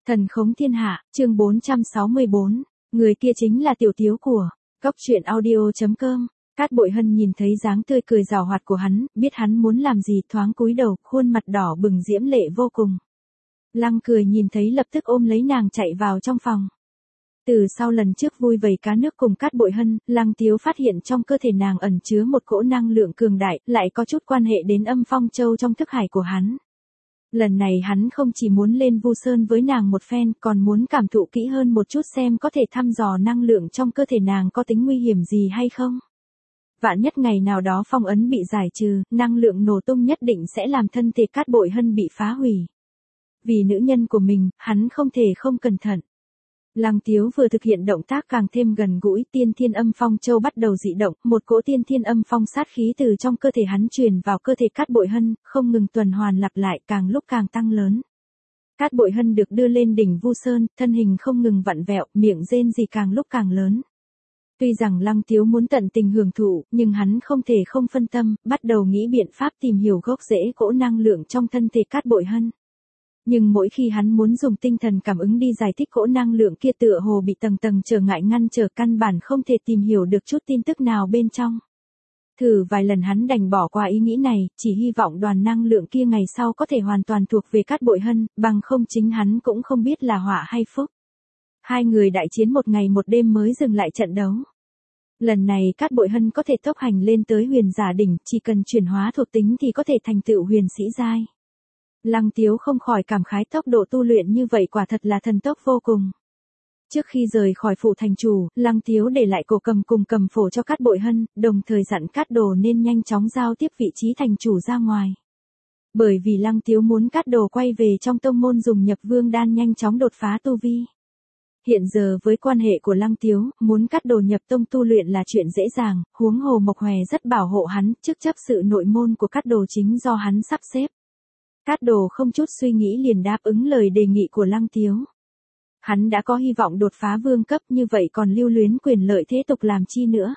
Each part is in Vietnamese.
Thần khống thiên hạ, chương 464, người kia chính là tiểu tiếu của Cốc truyện audio.com. Cát Bội Hân nhìn thấy dáng tươi cười giảo hoạt của hắn, biết hắn muốn làm gì, thoáng cúi đầu, khuôn mặt đỏ bừng diễm lệ vô cùng. Lăng Cười nhìn thấy lập tức ôm lấy nàng chạy vào trong phòng. Từ sau lần trước vui vầy cá nước cùng Cát Bội Hân, Lăng Tiếu phát hiện trong cơ thể nàng ẩn chứa một cỗ năng lượng cường đại, lại có chút quan hệ đến Âm Phong Châu trong thức hải của hắn. Lần này hắn không chỉ muốn lên Vu Sơn với nàng một phen, còn muốn cảm thụ kỹ hơn một chút xem có thể thăm dò năng lượng trong cơ thể nàng có tính nguy hiểm gì hay không. Vạn nhất ngày nào đó phong ấn bị giải trừ, năng lượng nổ tung nhất định sẽ làm thân thể Cát Bội Hân bị phá hủy. Vì nữ nhân của mình, hắn không thể không cẩn thận. Lăng Tiếu vừa thực hiện động tác càng thêm gần gũi, tiên thiên âm phong châu bắt đầu dị động, một cỗ tiên thiên âm phong sát khí từ trong cơ thể hắn truyền vào cơ thể Cát Bội Hân, không ngừng tuần hoàn lặp lại, càng lúc càng tăng lớn. Cát Bội Hân được đưa lên đỉnh Vu Sơn, thân hình không ngừng vặn vẹo, miệng rên rỉ càng lúc càng lớn. Tuy rằng Lăng Tiếu muốn tận tình hưởng thụ, nhưng hắn không thể không phân tâm, bắt đầu nghĩ biện pháp tìm hiểu gốc rễ cỗ năng lượng trong thân thể Cát Bội Hân. Nhưng mỗi khi hắn muốn dùng tinh thần cảm ứng đi giải thích cỗ năng lượng kia tựa hồ bị tầng tầng trở ngại ngăn trở, căn bản không thể tìm hiểu được chút tin tức nào bên trong. Thử vài lần hắn đành bỏ qua ý nghĩ này, chỉ hy vọng đoàn năng lượng kia ngày sau có thể hoàn toàn thuộc về Cát Bội Hân, bằng không chính hắn cũng không biết là họa hay phúc. Hai người đại chiến một ngày một đêm mới dừng lại trận đấu. Lần này Cát Bội Hân có thể tốc hành lên tới huyền giả đỉnh, chỉ cần chuyển hóa thuộc tính thì có thể thành tựu huyền sĩ giai. Lăng Tiếu không khỏi cảm khái tốc độ tu luyện như vậy quả thật là thần tốc vô cùng. Trước khi rời khỏi phủ thành chủ, Lăng Tiếu để lại cổ cầm cùng cầm phổ cho Cát Bội Hân, đồng thời dặn Cát Đồ nên nhanh chóng giao tiếp vị trí thành chủ ra ngoài. Bởi vì Lăng Tiếu muốn Cát Đồ quay về trong tông môn dùng nhập vương đan nhanh chóng đột phá tu vi. Hiện giờ với quan hệ của Lăng Tiếu, muốn Cát Đồ nhập tông tu luyện là chuyện dễ dàng, huống hồ Mộc Hòe rất bảo hộ hắn, chức chấp sự nội môn của Cát Đồ chính do hắn sắp xếp. Cát Đồ không chút suy nghĩ liền đáp ứng lời đề nghị của Lăng Tiếu. Hắn đã có hy vọng đột phá vương cấp, như vậy còn lưu luyến quyền lợi thế tục làm chi nữa.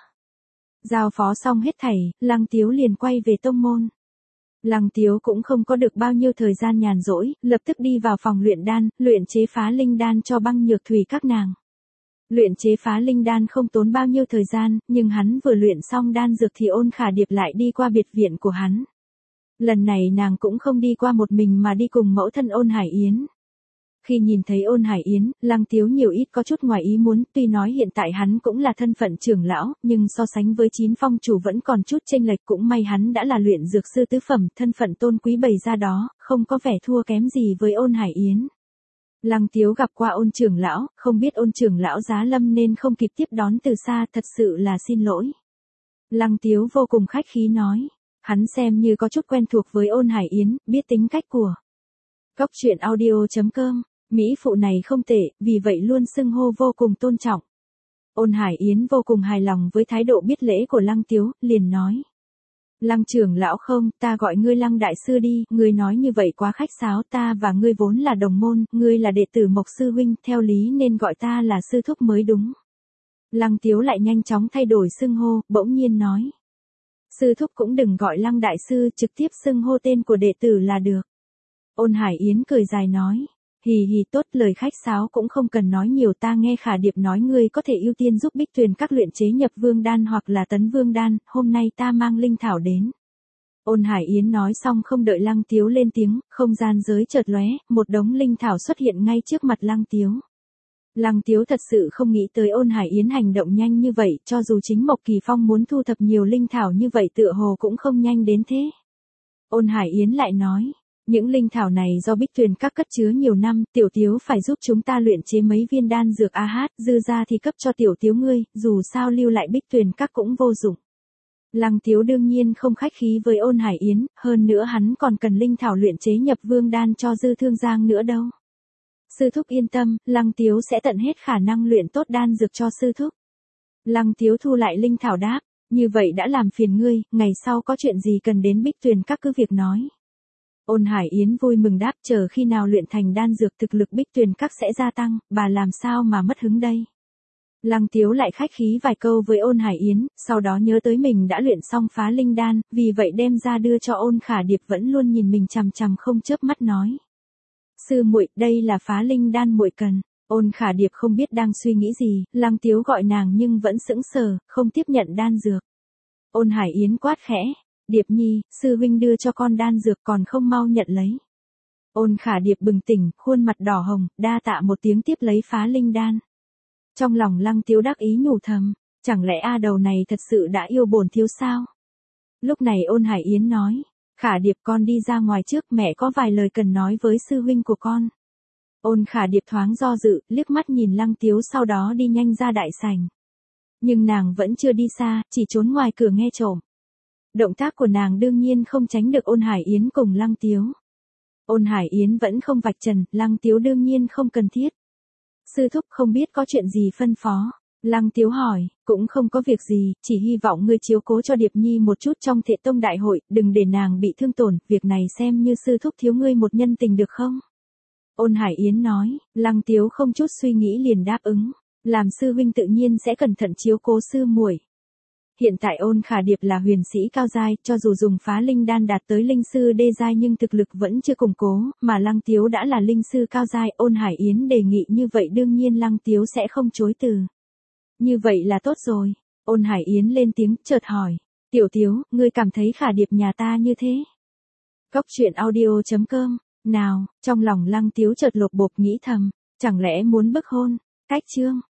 Giao phó xong hết thảy, Lăng Tiếu liền quay về tông môn. Lăng Tiếu cũng không có được bao nhiêu thời gian nhàn rỗi, lập tức đi vào phòng luyện đan, luyện chế phá linh đan cho Băng Nhược Thủy các nàng. Luyện chế phá linh đan không tốn bao nhiêu thời gian, nhưng hắn vừa luyện xong đan dược thì Ôn Khả Điệp lại đi qua biệt viện của hắn. Lần này nàng cũng không đi qua một mình mà đi cùng mẫu thân Ôn Hải Yến. Khi nhìn thấy Ôn Hải Yến, Lăng Tiếu nhiều ít có chút ngoài ý muốn, tuy nói hiện tại hắn cũng là thân phận trưởng lão, nhưng so sánh với 9 phong chủ vẫn còn chút chênh lệch, cũng may hắn đã là luyện dược sư tứ phẩm, thân phận tôn quý bày ra đó, không có vẻ thua kém gì với Ôn Hải Yến. Lăng Tiếu gặp qua Ôn trưởng lão, không biết Ôn trưởng lão giá lâm nên không kịp tiếp đón từ xa, thật sự là xin lỗi. Lăng Tiếu vô cùng khách khí nói. Hắn xem như có chút quen thuộc với Ôn Hải Yến, biết tính cách của Cốc truyện audio.com, mỹ phụ này không tệ, vì vậy luôn xưng hô vô cùng tôn trọng. Ôn Hải Yến vô cùng hài lòng với thái độ biết lễ của Lăng Tiếu, liền nói. Lăng trưởng lão không, ta gọi ngươi Lăng đại sư đi, ngươi nói như vậy quá khách sáo, ta và ngươi vốn là đồng môn, ngươi là đệ tử Mộc sư huynh, theo lý nên gọi ta là sư thúc mới đúng. Lăng Tiếu lại nhanh chóng thay đổi xưng hô, bỗng nhiên nói. Sư thúc cũng đừng gọi Lăng đại sư, trực tiếp xưng hô tên của đệ tử là được. Ôn Hải Yến cười dài nói. Hì hì, tốt, lời khách sáo cũng không cần nói nhiều, ta nghe Khả Điệp nói ngươi có thể ưu tiên giúp Bích Tuyền các luyện chế nhập vương đan hoặc là tấn vương đan, hôm nay ta mang linh thảo đến. Ôn Hải Yến nói xong không đợi Lăng Tiếu lên tiếng, không gian giới chợt lóe, một đống linh thảo xuất hiện ngay trước mặt Lăng Tiếu. Lăng Tiếu thật sự không nghĩ tới Ôn Hải Yến hành động nhanh như vậy, cho dù chính Mộc Kỳ Phong muốn thu thập nhiều linh thảo như vậy tựa hồ cũng không nhanh đến thế. Ôn Hải Yến lại nói, những linh thảo này do Bích Tuyền các cất chứa nhiều năm, tiểu Tiếu phải giúp chúng ta luyện chế mấy viên đan dược dư ra thì cấp cho tiểu Tiếu ngươi, dù sao lưu lại Bích Tuyền các cũng vô dụng. Lăng Tiếu đương nhiên không khách khí với Ôn Hải Yến, hơn nữa hắn còn cần linh thảo luyện chế nhập vương đan cho Dư Thương Giang nữa đâu. Sư thúc yên tâm, Lăng Tiếu sẽ tận hết khả năng luyện tốt đan dược cho sư thúc. Lăng Tiếu thu lại linh thảo đáp, như vậy đã làm phiền ngươi, ngày sau có chuyện gì cần đến Bích Tuyền các cứ việc nói. Ôn Hải Yến vui mừng đáp, chờ khi nào luyện thành đan dược thực lực Bích Tuyền các sẽ gia tăng, bà làm sao mà mất hứng đây. Lăng Tiếu lại khách khí vài câu với Ôn Hải Yến, sau đó nhớ tới mình đã luyện xong phá linh đan, vì vậy đem ra đưa cho Ôn Khả Điệp vẫn luôn nhìn mình chằm chằm không chớp mắt nói. Sư muội, đây là phá linh đan muội cần. Ôn Khả Điệp không biết đang suy nghĩ gì, Lăng Tiếu gọi nàng nhưng vẫn sững sờ, không tiếp nhận đan dược. Ôn Hải Yến quát khẽ, Điệp Nhi, sư huynh đưa cho con đan dược còn không mau nhận lấy. Ôn Khả Điệp bừng tỉnh, khuôn mặt đỏ hồng, đa tạ một tiếng tiếp lấy phá linh đan. Trong lòng Lăng Tiếu đắc ý nhủ thầm, chẳng lẽ A đầu này thật sự đã yêu bổn thiếu sao? Lúc này Ôn Hải Yến nói, Khả Điệp con đi ra ngoài trước, mẹ có vài lời cần nói với sư huynh của con. Ôn Khả Điệp thoáng do dự, liếc mắt nhìn Lăng Tiếu sau đó đi nhanh ra đại sảnh. Nhưng nàng vẫn chưa đi xa, chỉ trốn ngoài cửa nghe trộm. Động tác của nàng đương nhiên không tránh được Ôn Hải Yến cùng Lăng Tiếu. Ôn Hải Yến vẫn không vạch trần, Lăng Tiếu đương nhiên không cần thiết. Sư thúc không biết có chuyện gì phân phó. Lăng Tiếu hỏi, cũng không có việc gì, chỉ hy vọng ngươi chiếu cố cho Điệp Nhi một chút trong Thệ Tông đại hội, đừng để nàng bị thương tổn, việc này xem như sư thúc thiếu ngươi một nhân tình được không? Ôn Hải Yến nói, Lăng Tiếu không chút suy nghĩ liền đáp ứng, làm sư huynh tự nhiên sẽ cẩn thận chiếu cố sư muội. Hiện tại Ôn Khả Điệp là huyền sĩ cao giai, cho dù dùng phá linh đan đạt tới linh sư đê giai nhưng thực lực vẫn chưa củng cố, mà Lăng Tiếu đã là linh sư cao giai, Ôn Hải Yến đề nghị như vậy đương nhiên Lăng Tiếu sẽ không chối từ. Như vậy là tốt rồi. Ôn Hải Yến lên tiếng, chợt hỏi, Tiểu Tiếu, ngươi cảm thấy Khả Điệp nhà ta như thế? Cốc truyện audio.com, nào, trong lòng Lăng Tiếu chợt lột bột nghĩ thầm, chẳng lẽ muốn bức hôn? Cách chương